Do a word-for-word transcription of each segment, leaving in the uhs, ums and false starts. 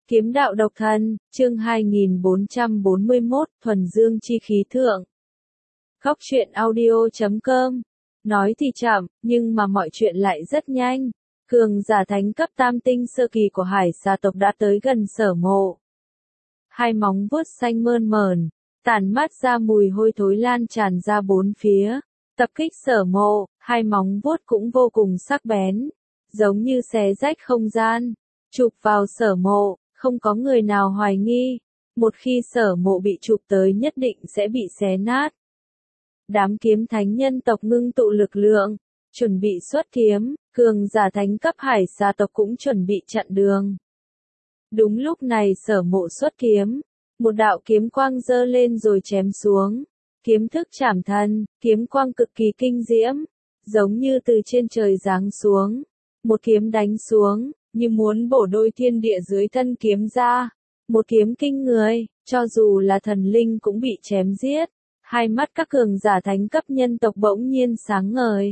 Kiếm đạo độc thân, chương hai nghìn bốn trăm bốn mươi mốt, thuần dương chi khí thượng. Góc truyện audio chấm com. Nói thì chậm, nhưng mà mọi chuyện lại rất nhanh. Cường giả thánh cấp tam tinh sơ kỳ của hải xà tộc đã tới gần Sở Mộ. Hai móng vuốt xanh mơn mởn, tản mát ra mùi hôi thối lan tràn ra bốn phía. Tập kích Sở Mộ, hai móng vuốt cũng vô cùng sắc bén, giống như xé rách không gian, chụp vào Sở Mộ. Không có người nào hoài nghi, một khi Sở Mộ bị chụp tới nhất định sẽ bị xé nát. Đám kiếm thánh nhân tộc ngưng tụ lực lượng, chuẩn bị xuất kiếm, cường giả thánh cấp hải xà tộc cũng chuẩn bị chặn đường. Đúng lúc này Sở Mộ xuất kiếm, một đạo kiếm quang giơ lên rồi chém xuống, kiếm thức trảm thân, kiếm quang cực kỳ kinh diễm, giống như từ trên trời giáng xuống, một kiếm đánh xuống, như muốn bổ đôi thiên địa dưới thân kiếm ra, một kiếm kinh người, cho dù là thần linh cũng bị chém giết. Hai mắt các cường giả thánh cấp nhân tộc bỗng nhiên sáng ngời.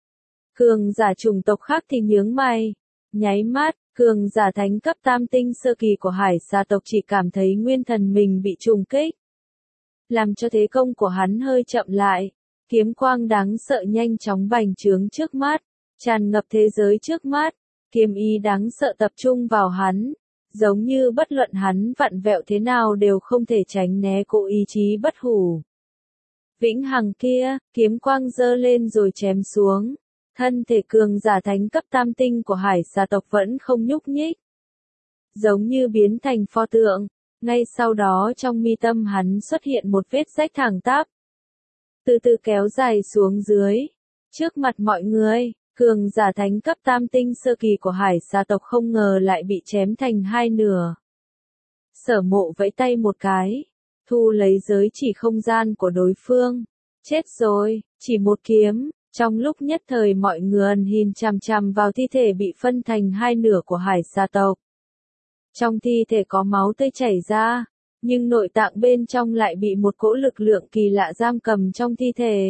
Cường giả chủng tộc khác thì nhướng mày, nháy mắt, cường giả thánh cấp tam tinh sơ kỳ của hải xà tộc chỉ cảm thấy nguyên thần mình bị trùng kích, làm cho thế công của hắn hơi chậm lại, kiếm quang đáng sợ nhanh chóng bành trướng trước mắt, tràn ngập thế giới trước mắt. Kiếm ý đáng sợ tập trung vào hắn, giống như bất luận hắn vặn vẹo thế nào đều không thể tránh né cỗ ý chí bất hủ. Vĩnh hằng kia, kiếm quang giơ lên rồi chém xuống, thân thể cường giả thánh cấp tam tinh của hải xà tộc vẫn không nhúc nhích, giống như biến thành pho tượng. Ngay sau đó trong mi tâm hắn xuất hiện một vết rách thẳng tắp, từ từ kéo dài xuống dưới, trước mặt mọi người. Cường giả thánh cấp tam tinh sơ kỳ của hải xà tộc không ngờ lại bị chém thành hai nửa. Sở Mộ vẫy tay một cái, thu lấy giới chỉ không gian của đối phương. Chết rồi, chỉ một kiếm, trong lúc nhất thời mọi người nhìn chằm chằm vào thi thể bị phân thành hai nửa của hải xà tộc. Trong thi thể có máu tươi chảy ra, nhưng nội tạng bên trong lại bị một cỗ lực lượng kỳ lạ giam cầm trong thi thể.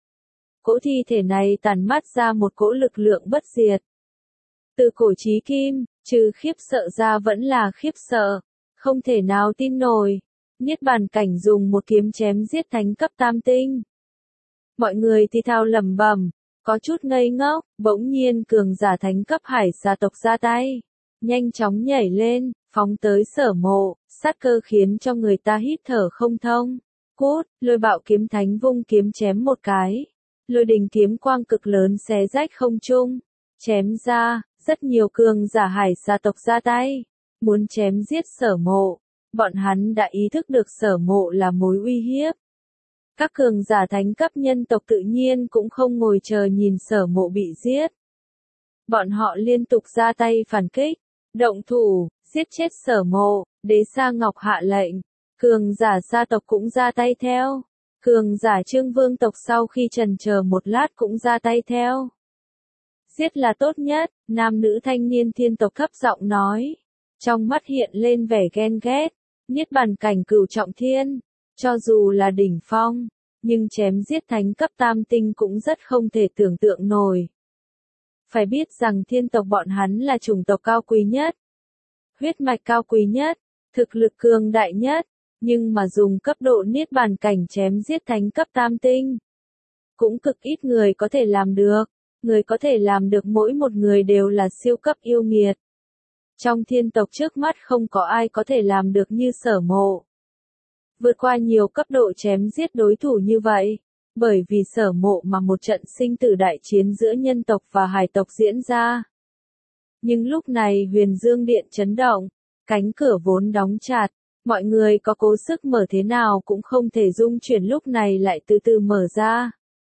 Cỗ thi thể này tản mát ra một cỗ lực lượng bất diệt. Từ cổ chí kim, trừ khiếp sợ ra vẫn là khiếp sợ, không thể nào tin nổi. Niết bàn cảnh dùng một kiếm chém giết thánh cấp tam tinh. Mọi người thì thào lẩm bẩm, có chút ngây ngốc, bỗng nhiên cường giả thánh cấp hải xà tộc ra tay, nhanh chóng nhảy lên, phóng tới Sở Mộ, sát cơ khiến cho người ta hít thở không thông. Cút, Lôi Bạo kiếm thánh vung kiếm chém một cái. Lôi đình kiếm quang cực lớn xé rách không trung, chém ra, rất nhiều cường giả hải xà tộc ra tay, muốn chém giết Sở Mộ. Bọn hắn đã ý thức được Sở Mộ là mối uy hiếp. Các cường giả thánh cấp nhân tộc tự nhiên cũng không ngồi chờ nhìn Sở Mộ bị giết. Bọn họ liên tục ra tay phản kích, động thủ, giết chết Sở Mộ. Đế Sa Ngọc hạ lệnh, cường giả Sa tộc cũng ra tay theo. Cường giả Trương Vương tộc sau khi trần chờ một lát cũng ra tay theo. Giết là tốt nhất, nam nữ thanh niên thiên tộc thấp giọng nói. Trong mắt hiện lên vẻ ghen ghét, niết bàn cảnh cửu trọng thiên, cho dù là đỉnh phong, nhưng chém giết thánh cấp tam tinh cũng rất không thể tưởng tượng nổi. Phải biết rằng thiên tộc bọn hắn là chủng tộc cao quý nhất, huyết mạch cao quý nhất, thực lực cường đại nhất. Nhưng mà dùng cấp độ niết bàn cảnh chém giết thánh cấp tam tinh, cũng cực ít người có thể làm được. Người có thể làm được mỗi một người đều là siêu cấp yêu nghiệt. Trong thiên tộc trước mắt không có ai có thể làm được như Sở Mộ. Vượt qua nhiều cấp độ chém giết đối thủ như vậy, bởi vì Sở Mộ mà một trận sinh tử đại chiến giữa nhân tộc và hải tộc diễn ra. Nhưng lúc này Huyền Dương Điện chấn động, cánh cửa vốn đóng chặt. Mọi người có cố sức mở thế nào cũng không thể dung chuyển lúc này lại từ từ mở ra.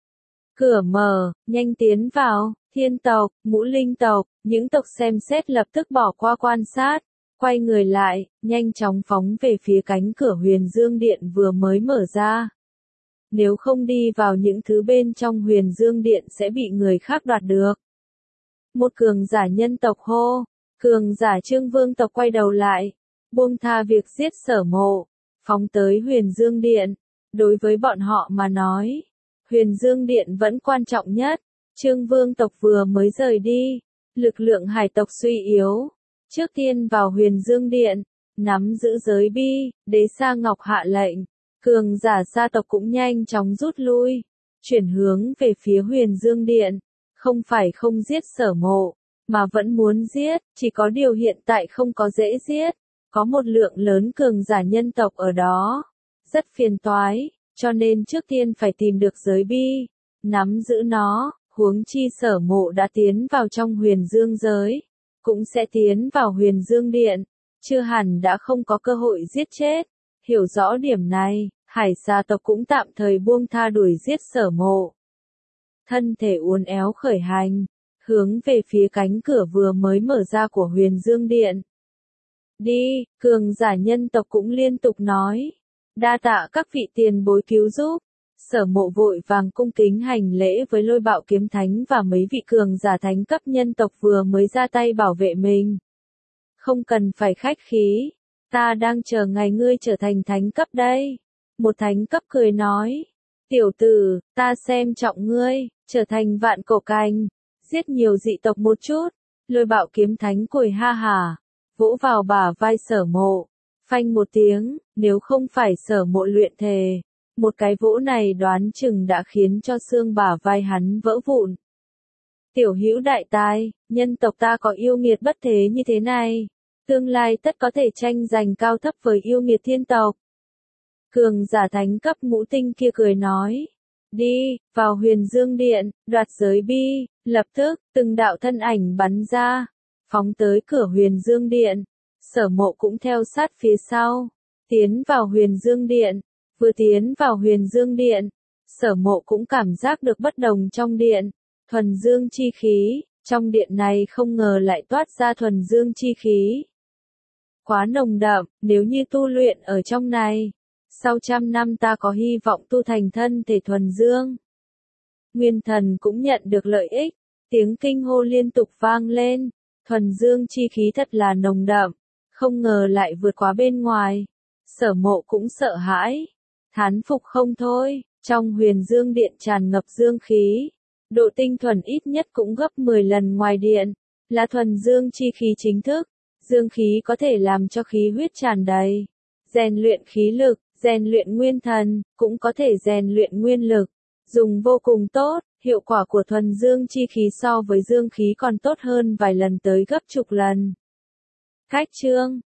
Cửa mở, nhanh tiến vào, thiên tộc, ngũ linh tộc, những tộc xem xét lập tức bỏ qua quan sát, quay người lại, nhanh chóng phóng về phía cánh cửa Huyền Dương Điện vừa mới mở ra. Nếu không đi vào những thứ bên trong Huyền Dương Điện sẽ bị người khác đoạt được. Một cường giả nhân tộc hô, cường giả Trương Vương tộc quay đầu lại. Buông tha việc giết Sở Mộ, phóng tới Huyền Dương Điện. Đối với bọn họ mà nói, Huyền Dương Điện vẫn quan trọng nhất. Trương Vương tộc vừa mới rời đi, lực lượng hải tộc suy yếu. Trước tiên vào Huyền Dương Điện, nắm giữ giới bi, đế Sa Ngọc hạ lệnh, cường giả sa tộc cũng nhanh chóng rút lui, chuyển hướng về phía Huyền Dương Điện, không phải không giết Sở Mộ, mà vẫn muốn giết, chỉ có điều hiện tại không có dễ giết, có một lượng lớn cường giả nhân tộc ở đó, rất phiền toái, cho nên trước tiên phải tìm được giới bi, nắm giữ nó, huống chi Sở Mộ đã tiến vào trong Huyền Dương giới, cũng sẽ tiến vào Huyền Dương Điện, chưa hẳn đã không có cơ hội giết chết. Hiểu rõ điểm này, Hải Xà tộc cũng tạm thời buông tha đuổi giết Sở Mộ. Thân thể uốn éo khởi hành, hướng về phía cánh cửa vừa mới mở ra của Huyền Dương Điện. Đi, cường giả nhân tộc cũng liên tục nói. Đa tạ các vị tiền bối cứu giúp. Sở Mộ vội vàng cung kính hành lễ với Lôi Bạo Kiếm Thánh và mấy vị cường giả thánh cấp nhân tộc vừa mới ra tay bảo vệ mình. Không cần phải khách khí, ta đang chờ ngày ngươi trở thành thánh cấp đây. Một thánh cấp cười nói, tiểu tử, ta xem trọng ngươi, trở thành vạn cổ cành, giết nhiều dị tộc một chút. Lôi Bạo Kiếm Thánh cười ha hả, vỗ vào bả vai Sở Mộ, phanh một tiếng, nếu không phải Sở Mộ luyện thề, một cái vỗ này đoán chừng đã khiến cho xương bả vai hắn vỡ vụn. Tiểu hữu đại tài, nhân tộc ta có yêu nghiệt bất thế như thế này, tương lai tất có thể tranh giành cao thấp với yêu nghiệt thiên tộc. Cường giả thánh cấp ngũ tinh kia cười nói, đi, vào Huyền Dương Điện, đoạt giới bi, lập tức, từng đạo thân ảnh bắn ra, phóng tới cửa Huyền Dương Điện, Sở Mộ cũng theo sát phía sau, tiến vào Huyền Dương Điện, vừa tiến vào Huyền Dương Điện, Sở Mộ cũng cảm giác được bất đồng trong điện, thuần dương chi khí, trong điện này không ngờ lại toát ra thuần dương chi khí. Quá nồng đậm, nếu như tu luyện ở trong này, sau trăm năm ta có hy vọng tu thành thân thể thuần dương. Nguyên Thần cũng nhận được lợi ích, tiếng kinh hô liên tục vang lên, thuần dương chi khí thật là nồng đậm, không ngờ lại vượt quá bên ngoài. Sở Mộ cũng sợ hãi, thán phục không thôi, trong Huyền Dương Điện tràn ngập dương khí, độ tinh thuần ít nhất cũng gấp mười lần ngoài điện, là thuần dương chi khí chính thức, dương khí có thể làm cho khí huyết tràn đầy, rèn luyện khí lực, rèn luyện nguyên thần, cũng có thể rèn luyện nguyên lực, dùng vô cùng tốt, hiệu quả của thuần dương chi khí so với dương khí còn tốt hơn vài lần tới gấp chục lần. Khách chương